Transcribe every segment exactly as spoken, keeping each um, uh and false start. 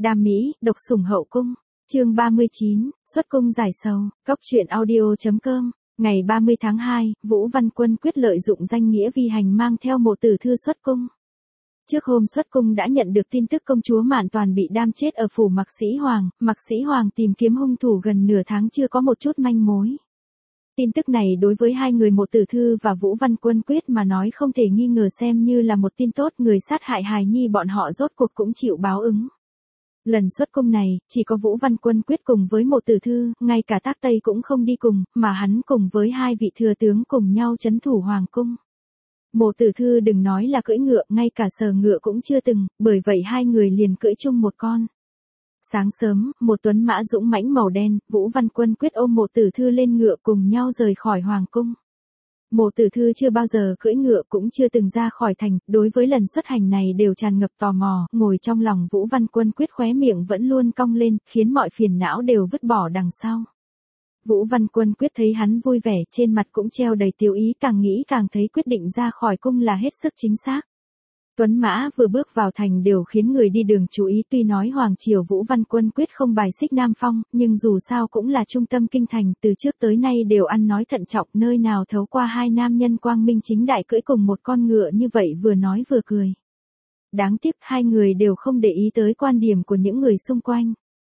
Đam mỹ, độc sủng hậu cung. Chương ba mươi chín, xuất cung giải sầu. Cóc truyện audio.com. Ngày ba mươi tháng hai, Vũ Văn Quân quyết lợi dụng danh nghĩa vi hành mang theo Mộ Tử Thư xuất cung. Trước hôm xuất cung đã nhận được tin tức công chúa Mạn Toàn bị đam chết ở phủ Mạc Sĩ Hoàng, Mạc Sĩ Hoàng tìm kiếm hung thủ gần nửa tháng chưa có một chút manh mối. Tin tức này đối với hai người Mộ Tử Thư và Vũ Văn Quân quyết mà nói không thể nghi ngờ xem như là một tin tốt, người sát hại hài nhi bọn họ rốt cuộc cũng chịu báo ứng. Lần xuất cung này, chỉ có Vũ Văn Quân quyết cùng với Mộ Tử Thư, ngay cả Tác Tây cũng không đi cùng, mà hắn cùng với hai vị thừa tướng cùng nhau trấn thủ hoàng cung. Mộ Tử Thư đừng nói là cưỡi ngựa, ngay cả sờ ngựa cũng chưa từng, bởi vậy hai người liền cưỡi chung một con. Sáng sớm, một tuấn mã dũng mãnh màu đen, Vũ Văn Quân quyết ôm Mộ Tử Thư lên ngựa cùng nhau rời khỏi hoàng cung. Mộ Tử Thư chưa bao giờ cưỡi ngựa cũng chưa từng ra khỏi thành, đối với lần xuất hành này đều tràn ngập tò mò, ngồi trong lòng Vũ Văn Quân quyết khóe miệng vẫn luôn cong lên, khiến mọi phiền não đều vứt bỏ đằng sau. Vũ Văn Quân quyết thấy hắn vui vẻ, trên mặt cũng treo đầy tiêu ý, càng nghĩ càng thấy quyết định ra khỏi cung là hết sức chính xác. Tuấn mã vừa bước vào thành đều khiến người đi đường chú ý, tuy nói hoàng triều Vũ Văn Quân quyết không bài xích Nam Phong, nhưng dù sao cũng là trung tâm kinh thành, từ trước tới nay đều ăn nói thận trọng, nơi nào thấu qua hai nam nhân quang minh chính đại cưỡi cùng một con ngựa như vậy vừa nói vừa cười. Đáng tiếc hai người đều không để ý tới quan điểm của những người xung quanh.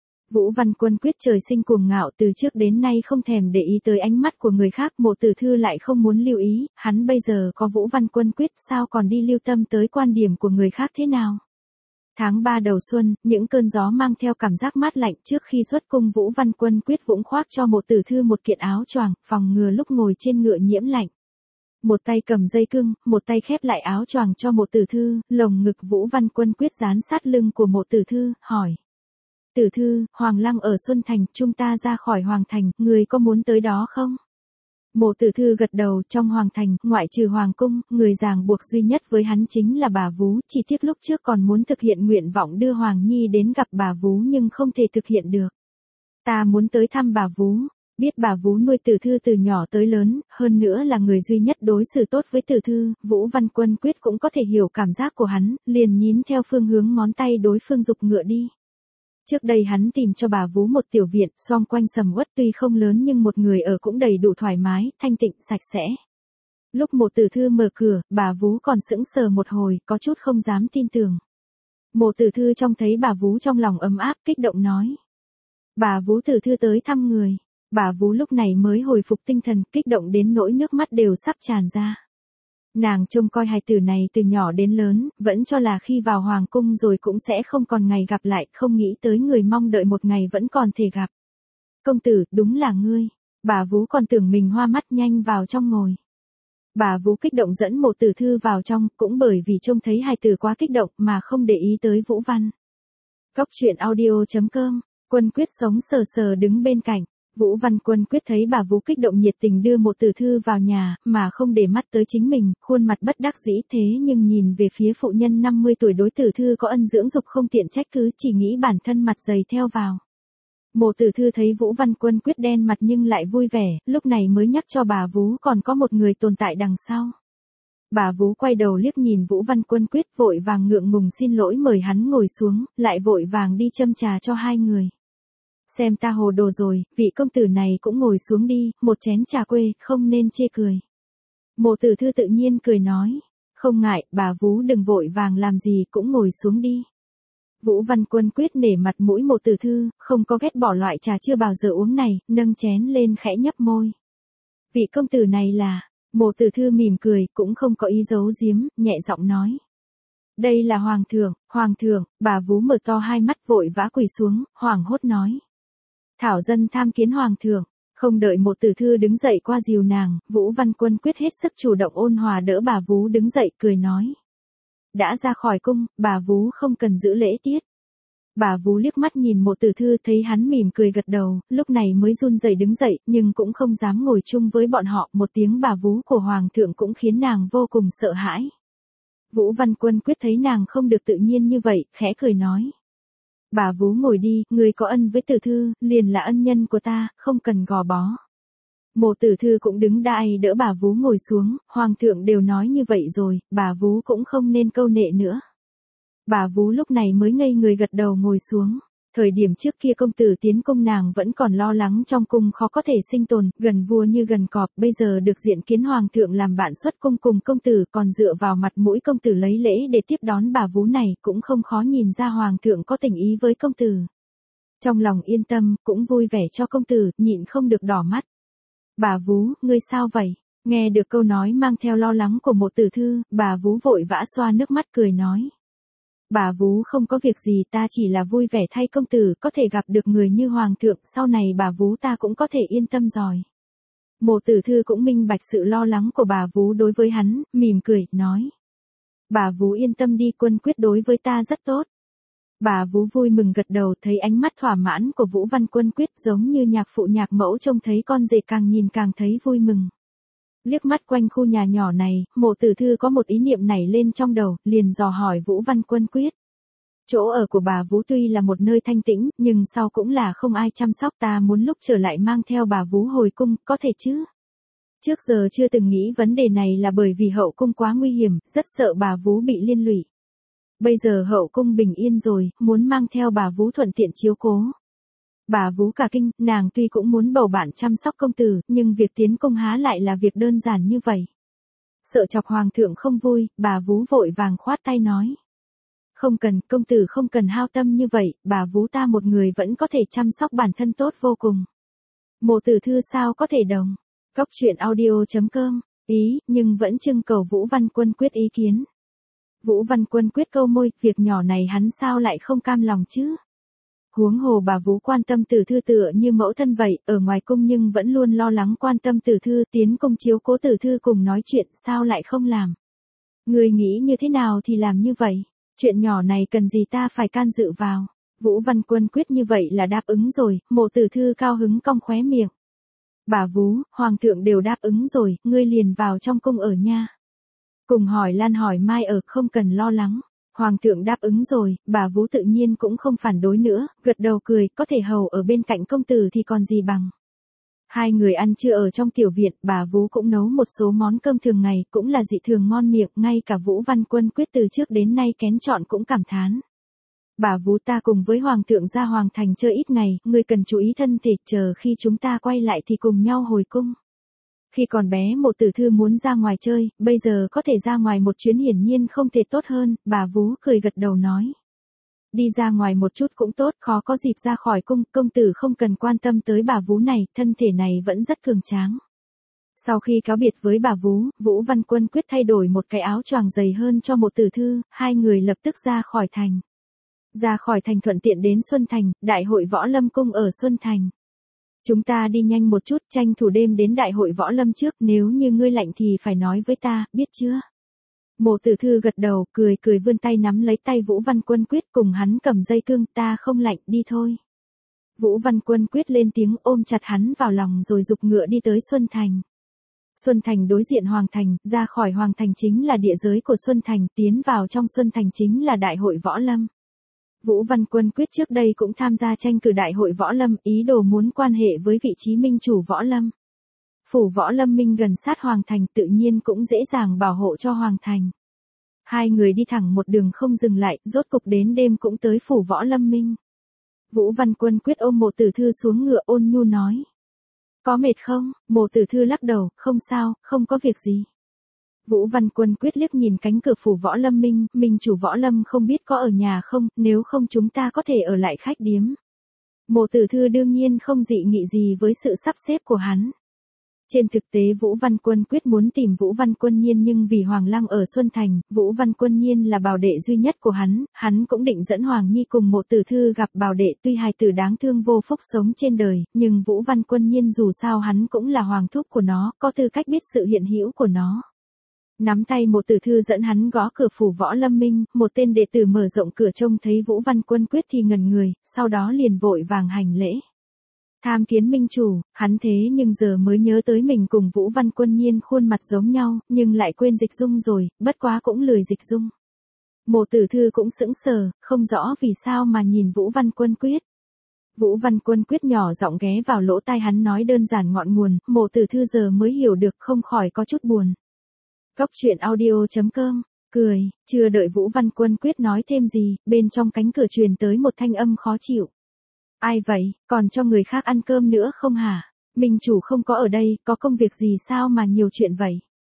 Vũ Văn Quân quyết trời sinh cuồng ngạo, từ trước đến nay không thèm để ý tới ánh mắt của người khác, Mộ Tử Thư lại không muốn lưu ý, hắn bây giờ có Vũ Văn Quân quyết sao còn đi lưu tâm tới quan điểm của người khác thế nào. Tháng ba đầu xuân, những cơn gió mang theo cảm giác mát lạnh, trước khi xuất cung Vũ Văn Quân quyết vũng khoác cho Mộ Tử Thư một kiện áo choàng, phòng ngừa lúc ngồi trên ngựa nhiễm lạnh. Một tay cầm dây cưng, một tay khép lại áo choàng cho Mộ Tử Thư, lồng ngực Vũ Văn Quân quyết dán sát lưng của Mộ Tử Thư, hỏi. Tử Thư, Hoàng Lăng ở Xuân Thành, chúng ta ra khỏi Hoàng Thành, người có muốn tới đó không? Mộ Tử Thư gật đầu, trong Hoàng Thành, ngoại trừ Hoàng Cung, người ràng buộc duy nhất với hắn chính là bà Vú, chỉ tiếc lúc trước còn muốn thực hiện nguyện vọng đưa Hoàng Nhi đến gặp bà Vú nhưng không thể thực hiện được. Ta muốn tới thăm bà Vú, biết bà Vú nuôi Tử Thư từ nhỏ tới lớn, hơn nữa là người duy nhất đối xử tốt với Tử Thư, Vũ Văn Quân quyết cũng có thể hiểu cảm giác của hắn, liền nhín theo phương hướng ngón tay đối phương giục ngựa đi. Trước đây hắn tìm cho bà Vú một tiểu viện, xung quanh sầm uất, tuy không lớn nhưng một người ở cũng đầy đủ thoải mái, thanh tịnh, sạch sẽ. Lúc Mộ Tử Thư mở cửa, bà Vú còn sững sờ một hồi, có chút không dám tin tưởng. Mộ Tử Thư trông thấy bà Vú trong lòng ấm áp, kích động nói. Bà Vú Tử Thư tới thăm người. Bà Vú lúc này mới hồi phục tinh thần, kích động đến nỗi nước mắt đều sắp tràn ra. Nàng trông coi hài tử này từ nhỏ đến lớn, vẫn cho là khi vào hoàng cung rồi cũng sẽ không còn ngày gặp lại, không nghĩ tới người mong đợi một ngày vẫn còn thể gặp. Công tử, đúng là ngươi. Bà Vú còn tưởng mình hoa mắt, nhanh vào trong ngồi. Bà Vú kích động dẫn Mộ Tử Thư vào trong, cũng bởi vì trông thấy hài tử quá kích động mà không để ý tới Vũ Văn. Cóc truyện audio.com, Quân quyết sống sờ sờ đứng bên cạnh. Vũ Văn Quân quyết thấy bà Vú kích động nhiệt tình đưa Mộ Tử Thư vào nhà, mà không để mắt tới chính mình, khuôn mặt bất đắc dĩ, thế nhưng nhìn về phía phụ nhân năm mươi tuổi đối Tử Thư có ân dưỡng dục không tiện trách cứ, chỉ nghĩ bản thân mặt dày theo vào. Mộ Tử Thư thấy Vũ Văn Quân quyết đen mặt nhưng lại vui vẻ, lúc này mới nhắc cho bà Vú còn có một người tồn tại đằng sau. Bà Vú quay đầu liếc nhìn Vũ Văn Quân quyết, vội vàng ngượng ngùng xin lỗi mời hắn ngồi xuống, lại vội vàng đi châm trà cho hai người. Xem ta hồ đồ rồi, vị công tử này cũng ngồi xuống đi, một chén trà quê, không nên chê cười. Mộ Tử Thư tự nhiên cười nói, không ngại, bà Vú đừng vội vàng làm gì, cũng ngồi xuống đi. Vũ Văn Quân quyết nể mặt mũi Mộ Tử Thư, không có ghét bỏ loại trà chưa bao giờ uống này, nâng chén lên khẽ nhấp môi. Vị công tử này là, Mộ Tử Thư mỉm cười, cũng không có ý giấu giếm, nhẹ giọng nói. Đây là Hoàng thượng, Hoàng thượng, bà Vú mở to hai mắt vội vã quỳ xuống, hoảng hốt nói. Thảo dân tham kiến Hoàng thượng, không đợi Mộ Tử Thư đứng dậy qua dìu nàng, Vũ Văn Quân quyết hết sức chủ động ôn hòa đỡ bà Vú đứng dậy, cười nói. Đã ra khỏi cung, bà Vú không cần giữ lễ tiết. Bà Vú liếc mắt nhìn Mộ Tử Thư thấy hắn mỉm cười gật đầu, lúc này mới run rẩy đứng dậy, nhưng cũng không dám ngồi chung với bọn họ, một tiếng bà Vú của Hoàng thượng cũng khiến nàng vô cùng sợ hãi. Vũ Văn Quân quyết thấy nàng không được tự nhiên như vậy, khẽ cười nói. Bà Vú ngồi đi, người có ân với Tử Thư, liền là ân nhân của ta, không cần gò bó. Mộ Tử Thư cũng đứng đai đỡ bà Vú ngồi xuống, Hoàng thượng đều nói như vậy rồi, bà Vú cũng không nên câu nệ nữa. Bà Vú lúc này mới ngây người gật đầu ngồi xuống. Thời điểm trước kia công tử tiến cung nàng vẫn còn lo lắng trong cung khó có thể sinh tồn, gần vua như gần cọp, bây giờ được diện kiến hoàng thượng làm bạn xuất cung cùng công tử, còn dựa vào mặt mũi công tử lấy lễ để tiếp đón bà Vú này, cũng không khó nhìn ra hoàng thượng có tình ý với công tử. Trong lòng yên tâm, cũng vui vẻ cho công tử, nhịn không được đỏ mắt. Bà Vú, ngươi sao vậy? Nghe được câu nói mang theo lo lắng của một tử thư, bà Vú vội vã xoa nước mắt cười nói. Bà Vú không có việc gì, ta chỉ là vui vẻ thay công tử có thể gặp được người như hoàng thượng, sau này bà Vú ta cũng có thể yên tâm rồi. Mộ tử thư cũng minh bạch sự lo lắng của bà Vú đối với hắn, mỉm cười, nói. Bà Vú yên tâm đi, Quân Quyết đối với ta rất tốt. Bà Vú vui mừng gật đầu, thấy ánh mắt thỏa mãn của Vũ Văn Quân Quyết giống như nhạc phụ nhạc mẫu trông thấy con rể càng nhìn càng thấy vui mừng. Liếc mắt quanh khu nhà nhỏ này, Mộ tử thư có một ý niệm nảy lên trong đầu, liền dò hỏi Vũ Văn Quân Quyết. Chỗ ở của bà Vú tuy là một nơi thanh tĩnh, nhưng sau cũng là không ai chăm sóc, ta muốn lúc trở lại mang theo bà Vú hồi cung, có thể chứ? Trước giờ chưa từng nghĩ vấn đề này là bởi vì hậu cung quá nguy hiểm, rất sợ bà Vú bị liên lụy. Bây giờ hậu cung bình yên rồi, muốn mang theo bà Vú thuận tiện chiếu cố. Bà Vú cả kinh, nàng tuy cũng muốn bầu bạn chăm sóc công tử, nhưng việc tiến cung há lại là việc đơn giản như vậy. Sợ chọc hoàng thượng không vui, bà Vú vội vàng khoát tay nói. Không cần, công tử không cần hao tâm như vậy, bà Vú ta một người vẫn có thể chăm sóc bản thân tốt vô cùng. Mộ tử thư sao có thể đồng. Cóc truyện audio chấm com, ý, nhưng vẫn trưng cầu Vũ Văn Quân Quyết ý kiến. Vũ Văn Quân Quyết câu môi, việc nhỏ này hắn sao lại không cam lòng chứ? Huống hồ bà Vú quan tâm tử thư tựa như mẫu thân vậy, ở ngoài cung nhưng vẫn luôn lo lắng quan tâm tử thư, tiến cung chiếu cố tử thư cùng nói chuyện, sao lại không làm? Người nghĩ như thế nào thì làm như vậy, chuyện nhỏ này cần gì ta phải can dự vào? Vũ Văn Quân Quyết như vậy là đáp ứng rồi, Mộ tử thư cao hứng cong khóe miệng. Bà Vú, hoàng thượng đều đáp ứng rồi, ngươi liền vào trong cung ở nha. Cùng hỏi Lan hỏi Mai ở, không cần lo lắng. Hoàng thượng đáp ứng rồi, bà Vú tự nhiên cũng không phản đối nữa, gật đầu cười, có thể hầu ở bên cạnh công tử thì còn gì bằng. Hai người ăn trưa ở trong tiểu viện, bà Vú cũng nấu một số món cơm thường ngày, cũng là dị thường ngon miệng, ngay cả Vũ Văn Quân Quyết từ trước đến nay kén chọn cũng cảm thán. Bà Vú ta cùng với hoàng thượng ra hoàng thành chơi ít ngày, ngươi cần chú ý thân thể, chờ khi chúng ta quay lại thì cùng nhau hồi cung. Khi còn bé Mộ tử thư muốn ra ngoài chơi, bây giờ có thể ra ngoài một chuyến hiển nhiên không thể tốt hơn, bà Vú cười gật đầu nói. Đi ra ngoài một chút cũng tốt, khó có dịp ra khỏi cung, công tử không cần quan tâm tới bà Vú này, thân thể này vẫn rất cường tráng. Sau khi cáo biệt với bà Vú, Vũ Văn Quân Quyết thay đổi một cái áo choàng dày hơn cho Mộ tử thư, hai người lập tức ra khỏi thành. Ra khỏi thành thuận tiện đến Xuân Thành, đại hội võ lâm cung ở Xuân Thành. Chúng ta đi nhanh một chút, tranh thủ đêm đến đại hội võ lâm trước, nếu như ngươi lạnh thì phải nói với ta, biết chưa? Mộ tử thư gật đầu, cười cười vươn tay nắm lấy tay Vũ Văn Quân Quyết, cùng hắn cầm dây cương, ta không lạnh, đi thôi. Vũ Văn Quân Quyết lên tiếng ôm chặt hắn vào lòng rồi giục ngựa đi tới Xuân Thành. Xuân Thành đối diện Hoàng Thành, ra khỏi Hoàng Thành chính là địa giới của Xuân Thành, tiến vào trong Xuân Thành chính là đại hội võ lâm. Vũ Văn Quân Quyết trước đây cũng tham gia tranh cử đại hội võ lâm, ý đồ muốn quan hệ với vị trí minh chủ võ lâm. Phủ võ lâm minh gần sát Hoàng Thành tự nhiên cũng dễ dàng bảo hộ cho Hoàng Thành. Hai người đi thẳng một đường không dừng lại, rốt cục đến đêm cũng tới phủ võ lâm minh. Vũ Văn Quân Quyết ôm Mộ tử thư xuống ngựa ôn nhu nói. Có mệt không? Mộ tử thư lắc đầu, không sao, không có việc gì. Vũ Văn Quân Quyết liếc nhìn cánh cửa phủ võ lâm minh, minh chủ võ lâm không biết có ở nhà không, nếu không chúng ta có thể ở lại khách điếm. Mộ tử thư đương nhiên không dị nghị gì với sự sắp xếp của hắn. Trên thực tế Vũ Văn Quân Quyết muốn tìm Vũ Văn Quân Nhiên nhưng vì Hoàng Lăng ở Xuân Thành, Vũ Văn Quân Nhiên là bảo đệ duy nhất của hắn, hắn cũng định dẫn Hoàng Nhi cùng Mộ tử thư gặp bảo đệ, tuy hài tử đáng thương vô phúc sống trên đời, nhưng Vũ Văn Quân Nhiên dù sao hắn cũng là hoàng thúc của nó, có tư cách biết sự hiện hữu của nó. Nắm tay Mộ tử thư dẫn hắn gõ cửa phủ võ lâm minh, một tên đệ tử mở rộng cửa trông thấy Vũ Văn Quân Quyết thì ngẩn người, sau đó liền vội vàng hành lễ. Tham kiến minh chủ, hắn thế nhưng giờ mới nhớ tới mình cùng Vũ Văn Quân Nhiên khuôn mặt giống nhau, nhưng lại quên dịch dung rồi, bất quá cũng lười dịch dung. Mộ tử thư cũng sững sờ, không rõ vì sao mà nhìn Vũ Văn Quân Quyết. Vũ Văn Quân Quyết nhỏ giọng ghé vào lỗ tai hắn nói đơn giản ngọn nguồn, Mộ tử thư giờ mới hiểu được không khỏi có chút buồn. Cóc truyện audio chấm com cười, chưa đợi Vũ Văn Quân Quyết nói thêm gì, bên trong cánh cửa truyền tới một thanh âm khó chịu. Ai vậy, còn cho người khác ăn cơm nữa không hả? Minh chủ không có ở đây, có công việc gì sao mà nhiều chuyện vậy?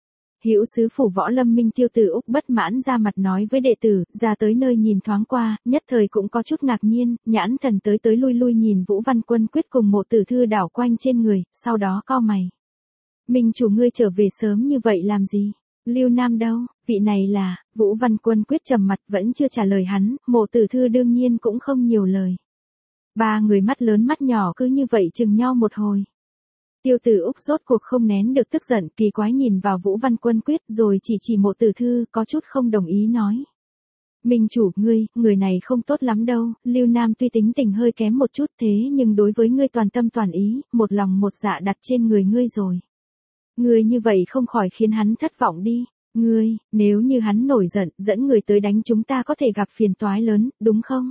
Hữu sứ phủ Võ Lâm Minh Tiêu Tử Úc bất mãn ra mặt nói với đệ tử, ra tới nơi nhìn thoáng qua, nhất thời cũng có chút ngạc nhiên, nhãn thần tới tới lui lui nhìn Vũ Văn Quân Quyết cùng một tử thư đảo quanh trên người, sau đó cau mày. Minh chủ ngươi trở về sớm như vậy làm gì? Lưu Nam đâu? Vị này là, Vũ Văn Quân Quyết trầm mặt vẫn chưa trả lời hắn, mộ tử thư đương nhiên cũng không nhiều lời. Ba người mắt lớn mắt nhỏ cứ như vậy chừng nhau một hồi. Tiêu Tử Úc rốt cuộc không nén được tức giận, kỳ quái nhìn vào Vũ Văn Quân Quyết rồi chỉ chỉ mộ tử thư, có chút không đồng ý nói. Minh chủ, ngươi, người này không tốt lắm đâu, Lưu Nam tuy tính tình hơi kém một chút thế nhưng đối với ngươi toàn tâm toàn ý, một lòng một dạ đặt trên người ngươi rồi. Ngươi như vậy không khỏi khiến hắn thất vọng đi. Ngươi, nếu như hắn nổi giận, dẫn người tới đánh chúng ta có thể gặp phiền toái lớn, đúng không?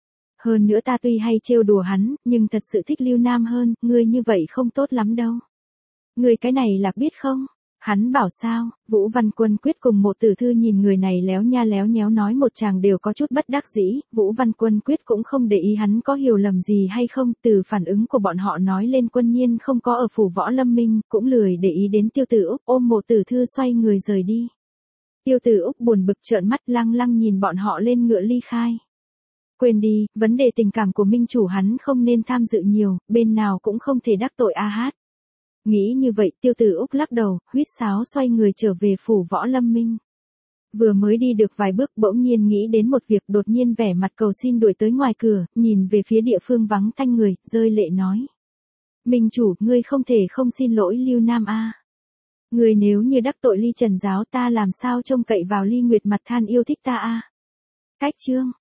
Hơn nữa ta tuy hay trêu đùa hắn, nhưng thật sự thích Lưu Nam hơn, ngươi như vậy không tốt lắm đâu. Ngươi cái này là biết không? Hắn bảo sao? Vũ Văn Quân Quyết cùng một tử thư nhìn người này léo nha léo nhéo nói một chàng đều có chút bất đắc dĩ, Vũ Văn Quân Quyết cũng không để ý hắn có hiểu lầm gì hay không, từ phản ứng của bọn họ nói lên Quân Nhiên không có ở phủ Võ Lâm Minh, cũng lười để ý đến Tiêu Tử Úc, ôm một tử thư xoay người rời đi. Tiêu Tử Úc buồn bực trợn mắt lăng lăng nhìn bọn họ lên ngựa ly khai. Quên đi, vấn đề tình cảm của minh chủ hắn không nên tham dự nhiều, bên nào cũng không thể đắc tội A Hát. Nghĩ như vậy, Tiêu Tử Úc lắc đầu, huýt sáo xoay người trở về phủ Võ Lâm Minh. Vừa mới đi được vài bước bỗng nhiên nghĩ đến một việc, đột nhiên vẻ mặt cầu xin đuổi tới ngoài cửa, nhìn về phía địa phương vắng tanh người, rơi lệ nói. Minh chủ, ngươi không thể không xin lỗi Lưu Nam A. Ngươi nếu như đắc tội Ly Trần giáo ta làm sao trông cậy vào Ly Nguyệt mặt than yêu thích ta A. Cách chương.